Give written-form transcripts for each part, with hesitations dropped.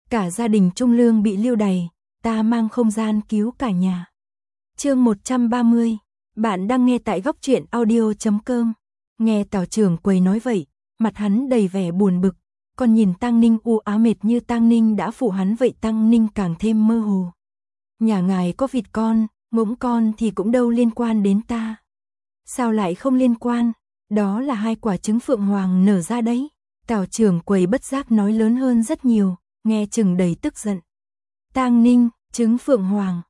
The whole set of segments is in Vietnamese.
cả gia đình Trung Lương bị lưu đày, ta mang không gian cứu cả nhà. Chương 130, bạn đang nghe tại góc truyện audio.com. Nghe Tào trưởng quầy nói vậy, mặt hắn đầy vẻ buồn bực, còn nhìn Tăng Ninh u ám mệt như Tăng Ninh đã phụ hắn vậy, Tăng Ninh càng thêm mơ hồ. Nhà ngài có vịt con, ngỗng con thì cũng đâu liên quan đến ta. Sao lại không liên quan? Đó là 2 quả trứng phượng hoàng nở ra đấy. Tào trưởng quầy bất giác nói lớn hơn rất nhiều, nghe chừng đầy tức giận. Tăng Ninh, trứng phượng hoàng,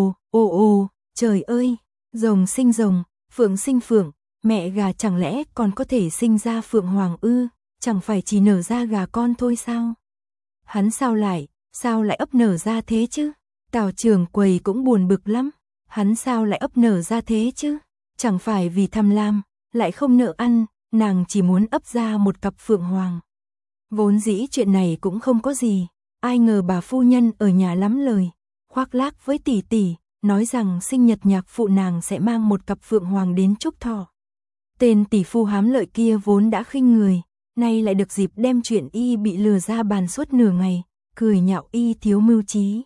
ồ, trời ơi, rồng sinh rồng, phượng sinh phượng, mẹ gà chẳng lẽ còn có thể sinh ra phượng hoàng ư, chẳng phải chỉ nở ra gà con thôi sao? Hắn sao lại ấp nở ra thế chứ? Tào trưởng quầy cũng buồn bực lắm, hắn sao lại ấp nở ra thế chứ? Chẳng phải vì tham lam, lại không nợ ăn, nàng chỉ muốn ấp ra một cặp phượng hoàng. Vốn dĩ chuyện này cũng không có gì, ai ngờ bà phu nhân ở nhà lắm lời, khoác lác với tỷ tỷ, nói rằng sinh nhật nhạc phụ nàng sẽ mang một cặp phượng hoàng đến chúc thọ. Tên tỷ phu hám lợi kia vốn đã khinh người, nay lại được dịp đem chuyện y bị lừa ra bàn suốt nửa ngày, cười nhạo y thiếu mưu trí.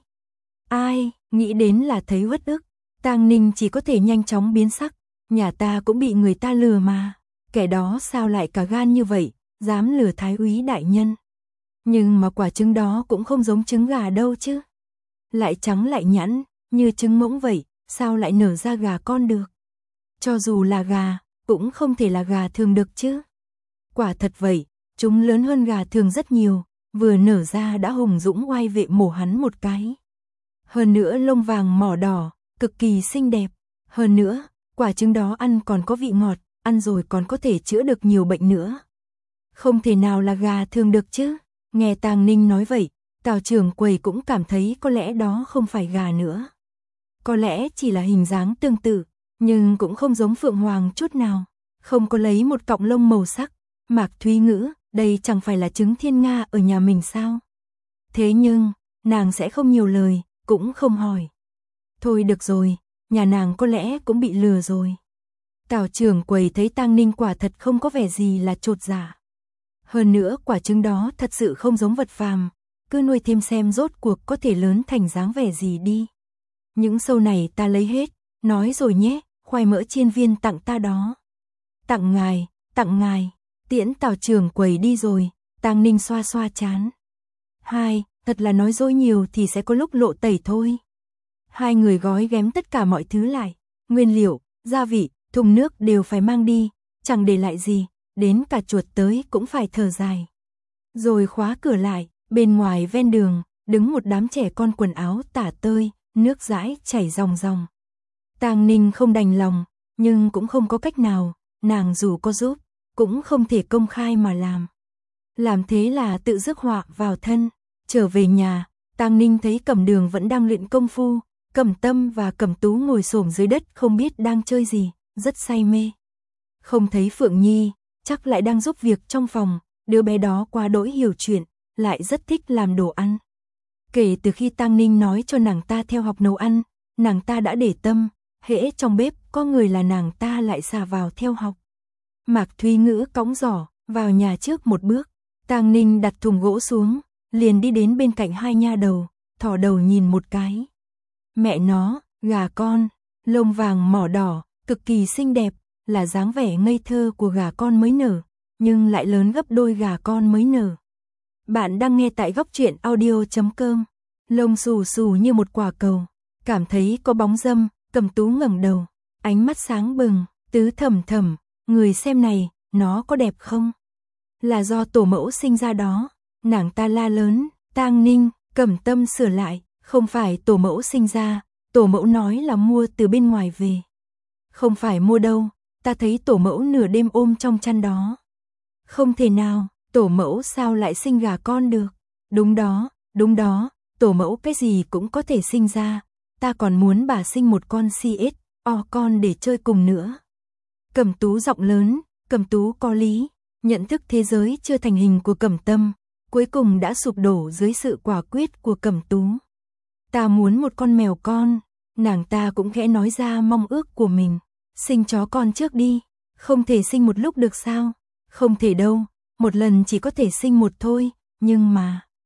Ai, nghĩ đến là thấy uất ức, Tăng Ninh chỉ có thể nhanh chóng biến sắc, nhà ta cũng bị người ta lừa mà, kẻ đó sao lại cả gan như vậy, dám lừa thái úy đại nhân. Nhưng mà quả trứng đó cũng không giống trứng gà đâu chứ. Lại trắng lại nhẵn, như trứng ngỗng vậy, sao lại nở ra gà con được? Cho dù là gà, cũng không thể là gà thường được chứ. Quả thật vậy, chúng lớn hơn gà thường rất nhiều, vừa nở ra đã hùng dũng oai vệ mổ hắn một cái. Hơn nữa lông vàng mỏ đỏ, cực kỳ xinh đẹp. Hơn nữa, quả trứng đó ăn còn có vị ngọt, ăn rồi còn có thể chữa được nhiều bệnh nữa. Không thể nào là gà thường được chứ. Nghe Tăng Ninh nói vậy, Tào trưởng quầy cũng cảm thấy có lẽ đó không phải gà nữa. Có lẽ chỉ là hình dáng tương tự, nhưng cũng không giống phượng hoàng chút nào. Không có lấy một cọng lông màu sắc. Mạc Thúy Ngữ, đây chẳng phải là trứng thiên nga ở nhà mình sao? Thế nhưng, nàng sẽ không nhiều lời, cũng không hỏi. Thôi được rồi, nhà nàng có lẽ cũng bị lừa rồi. Tào trưởng quầy thấy Tăng Ninh quả thật không có vẻ gì là chột dạ. Hơn nữa quả trứng đó thật sự không giống vật phàm, cứ nuôi thêm xem rốt cuộc có thể lớn thành dáng vẻ gì đi. Những sâu này ta lấy hết, nói rồi nhé, khoai mỡ chiên viên tặng ta đó. Tặng ngài, tiễn Tào trưởng quầy đi rồi, Tăng Ninh xoa xoa trán. Thật là nói dối nhiều thì sẽ có lúc lộ tẩy thôi. 2 người gói ghém tất cả mọi thứ lại, nguyên liệu, gia vị, thùng nước đều phải mang đi, chẳng để lại gì, đến cả chuột tới cũng phải thở dài. Rồi khóa cửa lại, bên ngoài ven đường, đứng một đám trẻ con quần áo tả tơi, nước dãi chảy ròng ròng. Tăng Ninh không đành lòng, nhưng cũng không có cách nào, nàng dù có giúp, cũng không thể công khai mà làm. Làm thế là tự rước họa vào thân. Trở về nhà, Tăng Ninh thấy Cẩm Đường vẫn đang luyện công phu, Cẩm Tâm và Cẩm Tú ngồi xổm dưới đất không biết đang chơi gì, rất say mê. Không thấy Phượng Nhi, chắc lại đang giúp việc trong phòng, đứa bé đó quá đỗi hiểu chuyện, lại rất thích làm đồ ăn. Kể từ khi Tăng Ninh nói cho nàng ta theo học nấu ăn, nàng ta đã để tâm, hễ trong bếp có người là nàng ta lại xà vào theo học. Mạc Thúy Ngữ cõng giỏ, vào nhà trước một bước, Tăng Ninh đặt thùng gỗ xuống, liền đi đến bên cạnh 2 nha đầu, thò đầu nhìn một cái. Mẹ nó, gà con, lông vàng mỏ đỏ, cực kỳ xinh đẹp, là dáng vẻ ngây thơ của gà con mới nở, nhưng lại lớn gấp đôi gà con mới nở. Bạn đang nghe tại góc truyện audio.com. Lông xù xù như một quả cầu, cảm thấy có bóng dâm, Cẩm Tú ngẩng đầu, ánh mắt sáng bừng, tứ thầm thầm, người xem này, nó có đẹp không? Là do tổ mẫu sinh ra đó. Nàng ta la lớn, Tăng Ninh, Cẩm Tâm sửa lại, không phải tổ mẫu sinh ra, tổ mẫu nói là mua từ bên ngoài về. Không phải mua đâu, ta thấy tổ mẫu nửa đêm ôm trong chăn đó. Không thể nào, tổ mẫu sao lại sinh gà con được? Đúng đó, tổ mẫu cái gì cũng có thể sinh ra, ta còn muốn bà sinh một con CSO con để chơi cùng nữa. Cẩm Tú giọng lớn, Cẩm Tú có lý, nhận thức thế giới chưa thành hình của Cẩm Tâm, cuối cùng đã sụp đổ dưới sự quả quyết của Cẩm Tú. Ta muốn một con mèo con, nàng ta cũng khẽ nói ra mong ước của mình. Sinh chó con trước đi, không thể sinh một lúc được sao? Không thể đâu, một lần chỉ có thể sinh một thôi, nhưng mà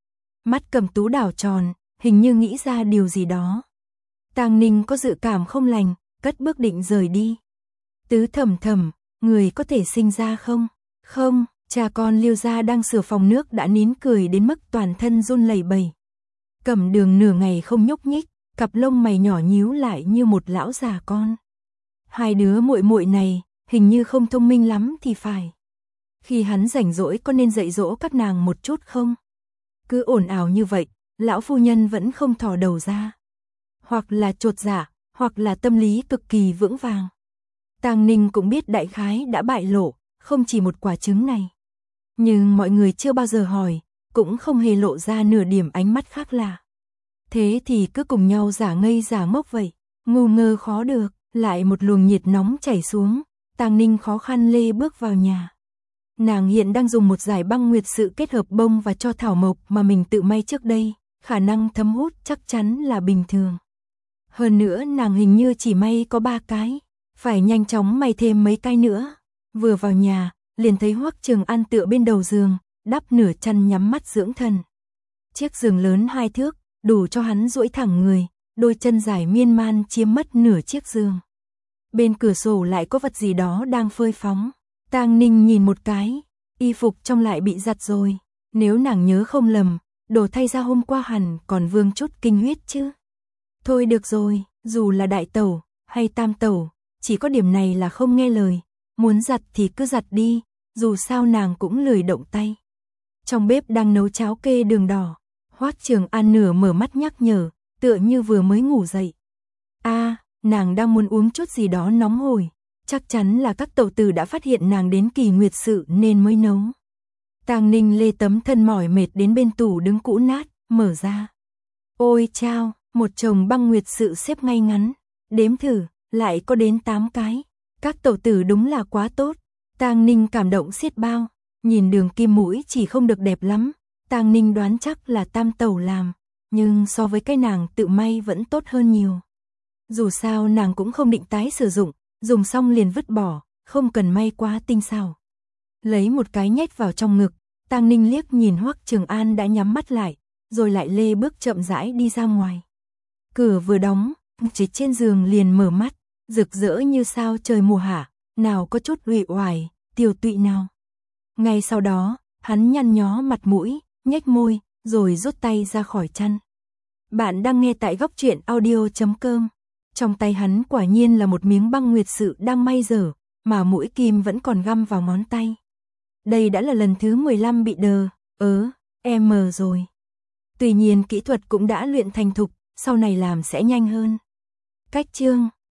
mắt Cẩm Tú đảo tròn, hình như nghĩ ra điều gì đó. Tang Ninh có dự cảm không lành, cất bước định rời đi. Tứ Thẩm Thẩm, người có thể sinh ra không? Không, cha con Liêu gia đang sửa phòng nước đã nín cười đến mức toàn thân run lẩy bẩy. Cẩm Đường nửa ngày không nhúc nhích, cặp lông mày nhỏ nhíu lại như một lão già con. Hai đứa muội muội này, hình như không thông minh lắm thì phải. Khi hắn rảnh rỗi có nên dạy dỗ các nàng một chút không? Cứ ồn ào như vậy, lão phu nhân vẫn không thò đầu ra. Hoặc là chột dạ, hoặc là tâm lý cực kỳ vững vàng. Tang Ninh cũng biết đại khái đã bại lộ, không chỉ một quả trứng này. Nhưng mọi người chưa bao giờ hỏi, cũng không hề lộ ra nửa điểm ánh mắt khác lạ. Thế thì cứ cùng nhau giả ngây giả ngốc vậy, ngu ngơ khó được, lại một luồng nhiệt nóng chảy xuống, Tang Ninh khó khăn lê bước vào nhà. Nàng hiện đang dùng một dải băng nguyệt sự kết hợp bông và cho thảo mộc mà mình tự may trước đây, khả năng thấm hút chắc chắn là bình thường. Hơn nữa nàng hình như chỉ may có 3 cái, phải nhanh chóng may thêm mấy cái nữa. Vừa vào nhà, liền thấy Hoắc Trường An tựa bên đầu giường, đắp nửa chăn nhắm mắt dưỡng thần. Chiếc giường lớn 2 thước, đủ cho hắn duỗi thẳng người, đôi chân dài miên man chiếm mất nửa chiếc giường. Bên cửa sổ lại có vật gì đó đang phơi phóng. Tang Ninh nhìn một cái, y phục trong lại bị giặt rồi. Nếu nàng nhớ không lầm, đồ thay ra hôm qua hẳn còn vương chút kinh huyết chứ. Thôi được rồi, dù là đại tẩu hay tam tẩu, chỉ có điểm này là không nghe lời. Muốn giặt thì cứ giặt đi, dù sao nàng cũng lười động tay. Trong bếp đang nấu cháo kê đường đỏ. Hoắc Trường An nửa mở mắt nhắc nhở, tựa như vừa mới ngủ dậy. Nàng đang muốn uống chút gì đó nóng hổi. Chắc chắn là các tẩu tử đã phát hiện nàng đến kỳ nguyệt sự nên mới nấu. Tang Ninh lê tấm thân mỏi mệt đến bên tủ đứng cũ nát, mở ra. Ôi chao, một chồng băng nguyệt sự xếp ngay ngắn. Đếm thử, lại có đến 8 cái. Các tẩu tử đúng là quá tốt. Tang Ninh cảm động xiết bao. Nhìn đường kim mũi chỉ không được đẹp lắm. Tang Ninh đoán chắc là tam tẩu làm. Nhưng so với cái nàng tự may vẫn tốt hơn nhiều. Dù sao nàng cũng không định tái sử dụng. Dùng xong liền vứt bỏ, không cần may quá tinh xảo. Lấy một cái nhét vào trong ngực, Tang Ninh liếc nhìn Hoắc Trường An đã nhắm mắt lại, rồi lại lê bước chậm rãi đi ra ngoài. Cửa vừa đóng, chỉ trên giường liền mở mắt, rực rỡ như sao trời mùa hạ, nào có chút uể oải, tiều tụy nào. Ngay sau đó, hắn nhăn nhó mặt mũi, nhếch môi, rồi rút tay ra khỏi chăn. Bạn đang nghe tại góc truyện audio.com. Trong tay hắn quả nhiên là một miếng băng nguyệt sự đang may dở, mà mũi kim vẫn còn găm vào ngón tay. Đây đã là lần thứ 15 bị đờ, rồi. Tuy nhiên kỹ thuật cũng đã luyện thành thục, sau này làm sẽ nhanh hơn. Cách chương